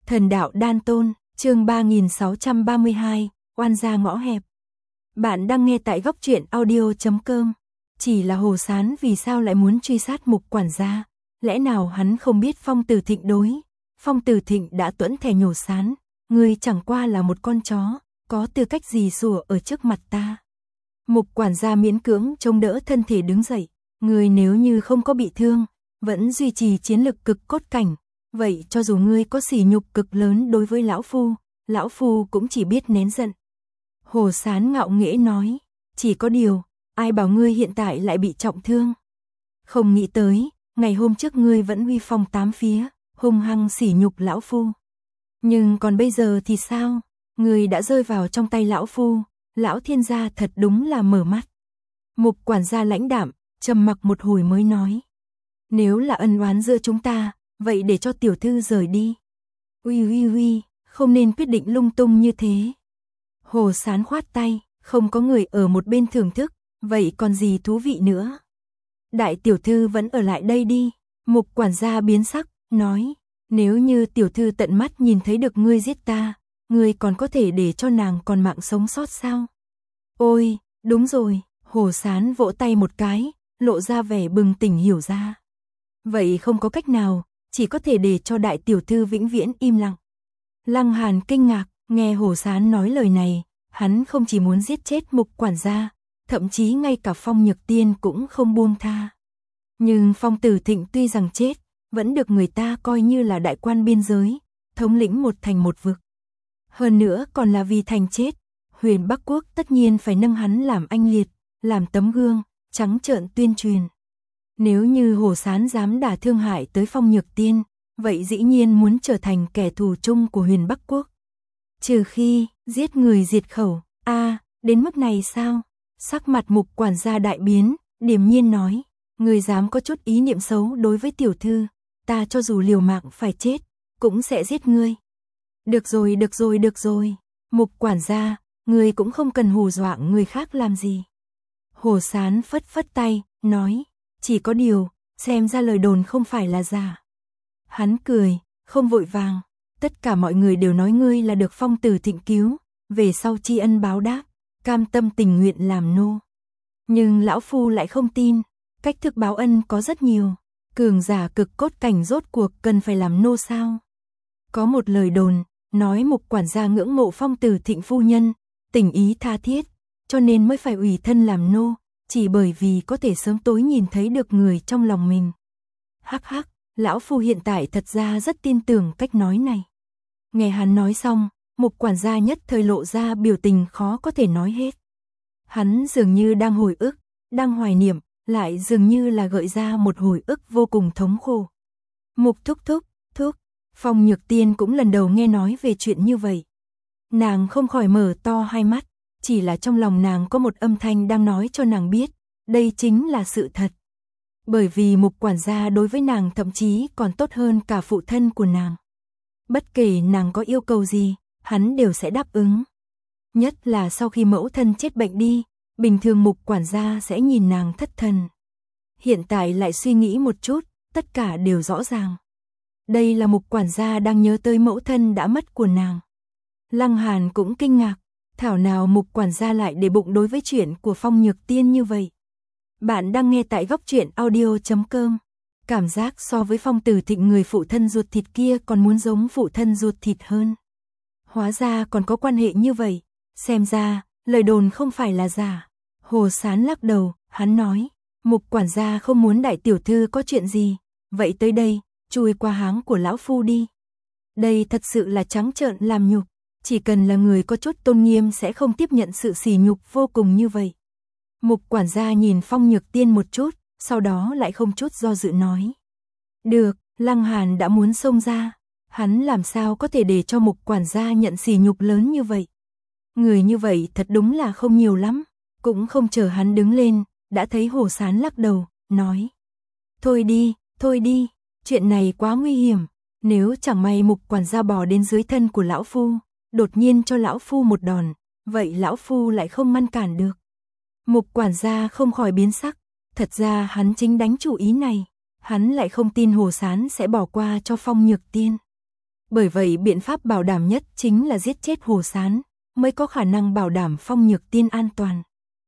Thần đạo đan tôn, chương 3632, oan gia ngõ hẹp. Bạn đang nghe tại góc truyện audio.com. Chỉ là Hồ Sán vì sao lại muốn truy sát Mục quản gia? Lẽ nào hắn không biết Phong Tử Thịnh đối? Phong Tử Thịnh đã tuẫn thè nhổ Sán, ngươi chẳng qua là một con chó, có tư cách gì sủa ở trước mặt ta? Mục quản gia miễn cưỡng chống đỡ thân thể đứng dậy, ngươi nếu như không có bị thương, vẫn duy trì chiến lực cực cốt cảnh, vậy cho dù ngươi có sỉ nhục cực lớn đối với lão phu cũng chỉ biết nén giận. Hồ Sán ngạo nghễ nói, chỉ có điều, ai bảo ngươi hiện tại lại bị trọng thương? Không nghĩ tới, ngày hôm trước ngươi vẫn uy phong tám phía, hung hăng sỉ nhục lão phu. Nhưng còn bây giờ thì sao? Ngươi đã rơi vào trong tay lão phu, lão thiên gia thật đúng là mở mắt. Mục quản gia lãnh đạm, trầm mặc một hồi mới nói. Nếu là ân oán giữa chúng ta, vậy để cho tiểu thư rời đi. Uy, không nên quyết định lung tung như thế. Hồ Sán khoát tay, không có người ở một bên thưởng thức, vậy còn gì thú vị nữa. Đại tiểu thư vẫn ở lại đây đi. Mục quản gia biến sắc, nói, nếu như tiểu thư tận mắt nhìn thấy được ngươi giết ta, ngươi còn có thể để cho nàng còn mạng sống sót sao? Ôi, đúng rồi, Hồ Sán vỗ tay một cái, lộ ra vẻ bừng tỉnh hiểu ra. Vậy không có cách nào, chỉ có thể để cho đại tiểu thư vĩnh viễn im lặng. Lăng Hàn kinh ngạc, nghe Hồ Sán nói lời này, hắn không chỉ muốn giết chết Mục quản gia, thậm chí ngay cả Phong Nhược Tiên cũng không buông tha. Nhưng Phong Tử Thịnh tuy rằng chết, vẫn được người ta coi như là đại quan biên giới, thống lĩnh một thành một vực. Hơn nữa còn là vì thành chết, Huyền Bắc Quốc tất nhiên phải nâng hắn làm anh liệt, làm tấm gương, trắng trợn tuyên truyền. Nếu như Hồ Sán dám đả thương hại tới Phong Nhược Tiên, vậy dĩ nhiên muốn trở thành kẻ thù chung của Huyền Bắc Quốc. Trừ khi, giết người diệt khẩu, đến mức này sao? Sắc mặt Mục quản gia đại biến, điềm nhiên nói, người dám có chút ý niệm xấu đối với tiểu thư, ta cho dù liều mạng phải chết, cũng sẽ giết ngươi. Được rồi, Mục quản gia, ngươi cũng không cần hù dọa người khác làm gì. Hồ Sán phất phất tay, nói, chỉ có điều, xem ra lời đồn không phải là giả. Hắn cười, không vội vàng, tất cả mọi người đều nói ngươi là được Phong Tử Thịnh cứu, về sau tri ân báo đáp, cam tâm tình nguyện làm nô. Nhưng lão phu lại không tin, cách thức báo ân có rất nhiều, cường giả cực cốt cảnh rốt cuộc cần phải làm nô sao? Có một lời đồn, nói Mục quản gia ngưỡng mộ Phong Tử Thịnh phu nhân, tình ý tha thiết, cho nên mới phải ủy thân làm nô, chỉ bởi vì có thể sớm tối nhìn thấy được người trong lòng mình. Hắc, lão phu hiện tại thật ra rất tin tưởng cách nói này. Nghe hắn nói xong, Mục quản gia nhất thời lộ ra biểu tình khó có thể nói hết. Hắn dường như đang hồi ức, đang hoài niệm, lại dường như là gợi ra một hồi ức vô cùng thống khổ. Mục thúc, Phong Nhược Tiên cũng lần đầu nghe nói về chuyện như vậy. Nàng không khỏi mở to hai mắt, chỉ là trong lòng nàng có một âm thanh đang nói cho nàng biết, đây chính là sự thật. Bởi vì Mục quản gia đối với nàng thậm chí còn tốt hơn cả phụ thân của nàng. Bất kể nàng có yêu cầu gì, hắn đều sẽ đáp ứng. Nhất là sau khi mẫu thân chết bệnh đi, bình thường Mục quản gia sẽ nhìn nàng thất thần. Hiện tại lại suy nghĩ một chút, tất cả đều rõ ràng. Đây là Mục quản gia đang nhớ tới mẫu thân đã mất của nàng. Lăng Hàn cũng kinh ngạc, thảo nào Mục quản gia lại để bụng đối với chuyện của Phong Nhược Tiên như vậy. Bạn đang nghe tại góc truyện audio.com. Cảm giác so với Phong Tử Thịnh người phụ thân ruột thịt kia còn muốn giống phụ thân ruột thịt hơn. Hóa ra còn có quan hệ như vậy, xem ra, lời đồn không phải là giả. Hồ Sán lắc đầu, hắn nói, Mục quản gia không muốn đại tiểu thư có chuyện gì, vậy tới đây, chui qua háng của lão phu đi. Đây thật sự là trắng trợn làm nhục, chỉ cần là người có chút tôn nghiêm sẽ không tiếp nhận sự sỉ nhục vô cùng như vậy. Mục quản gia nhìn Phong Nhược Tiên một chút, sau đó lại không chút do dự nói. Được, Lăng Hàn đã muốn xông ra, hắn làm sao có thể để cho Mục quản gia nhận sỉ nhục lớn như vậy. Người như vậy thật đúng là không nhiều lắm, cũng không chờ hắn đứng lên, đã thấy Hồ Sán lắc đầu, nói. Thôi đi, chuyện này quá nguy hiểm, nếu chẳng may Mục quản gia bò đến dưới thân của lão phu, đột nhiên cho lão phu một đòn, vậy lão phu lại không ngăn cản được. Mục quản gia không khỏi biến sắc, thật ra hắn chính đánh chủ ý này, hắn lại không tin Hồ Sán sẽ bỏ qua cho Phong Nhược Tiên. Bởi vậy biện pháp bảo đảm nhất chính là giết chết Hồ Sán, mới có khả năng bảo đảm Phong Nhược Tiên an toàn.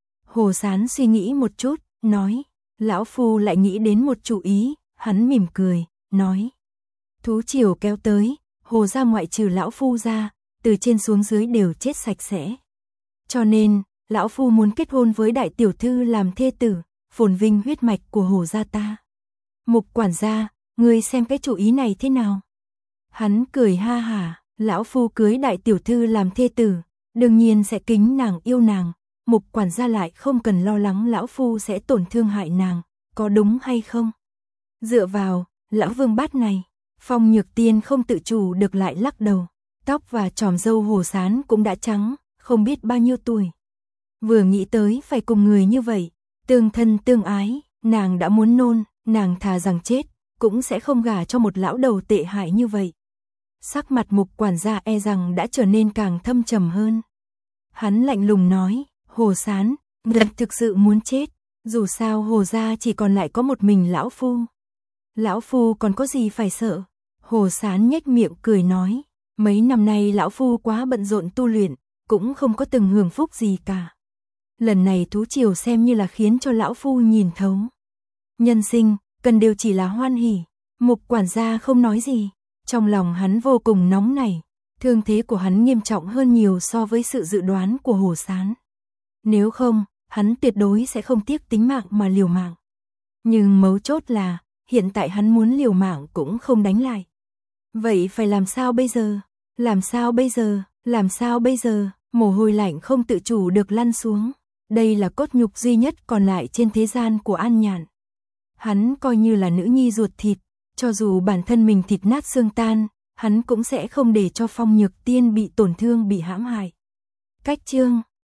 Hồ Sán suy nghĩ một chút, nói, lão phu lại nghĩ đến một chủ ý, hắn mỉm cười, nói. Thú triều kéo tới, Hồ gia ngoại trừ lão phu ra, từ trên xuống dưới đều chết sạch sẽ. Cho nên, lão phu muốn kết hôn với đại tiểu thư làm thê tử, phồn vinh huyết mạch của Hồ gia ta. Mục quản gia, ngươi xem cái chủ ý này thế nào? Hắn cười ha hả, lão phu cưới đại tiểu thư làm thê tử, đương nhiên sẽ kính nàng yêu nàng, Mục quản gia lại không cần lo lắng lão phu sẽ tổn thương hại nàng, có đúng hay không? Dựa vào, lão vương bát này, Phong Nhược Tiên không tự chủ được lại lắc đầu, tóc và chòm râu Hồ Sán cũng đã trắng, không biết bao nhiêu tuổi. Vừa nghĩ tới phải cùng người như vậy, tương thân tương ái, nàng đã muốn nôn, nàng thà rằng chết, cũng sẽ không gả cho một lão đầu tệ hại như vậy. Sắc mặt Mục quản gia e rằng đã trở nên càng thâm trầm hơn. Hắn lạnh lùng nói, Hồ Sán, ngươi thực sự muốn chết, dù sao Hồ gia chỉ còn lại có một mình lão phu. Lão phu còn có gì phải sợ? Hồ Sán nhếch miệng cười nói, mấy năm nay lão phu quá bận rộn tu luyện, cũng không có từng hưởng phúc gì cả. Lần này thú triều xem như là khiến cho lão phu nhìn thấu. Nhân sinh, cần đều chỉ là hoan hỉ. Mục quản gia không nói gì, trong lòng hắn vô cùng nóng nảy, thương thế của hắn nghiêm trọng hơn nhiều so với sự dự đoán của Hồ Sán. Nếu không, hắn tuyệt đối sẽ không tiếc tính mạng mà liều mạng. Nhưng mấu chốt là, hiện tại hắn muốn liều mạng cũng không đánh lại. Vậy phải làm sao bây giờ? Làm sao bây giờ? Làm sao bây giờ? Mồ hôi lạnh không tự chủ được lăn xuống. Đây là cốt nhục duy nhất còn lại trên thế gian của An Nhạn. Hắn coi như là nữ nhi ruột thịt, cho dù bản thân mình thịt nát xương tan, hắn cũng sẽ không để cho Phong Nhược Tiên bị tổn thương bị hãm hại. Cách chương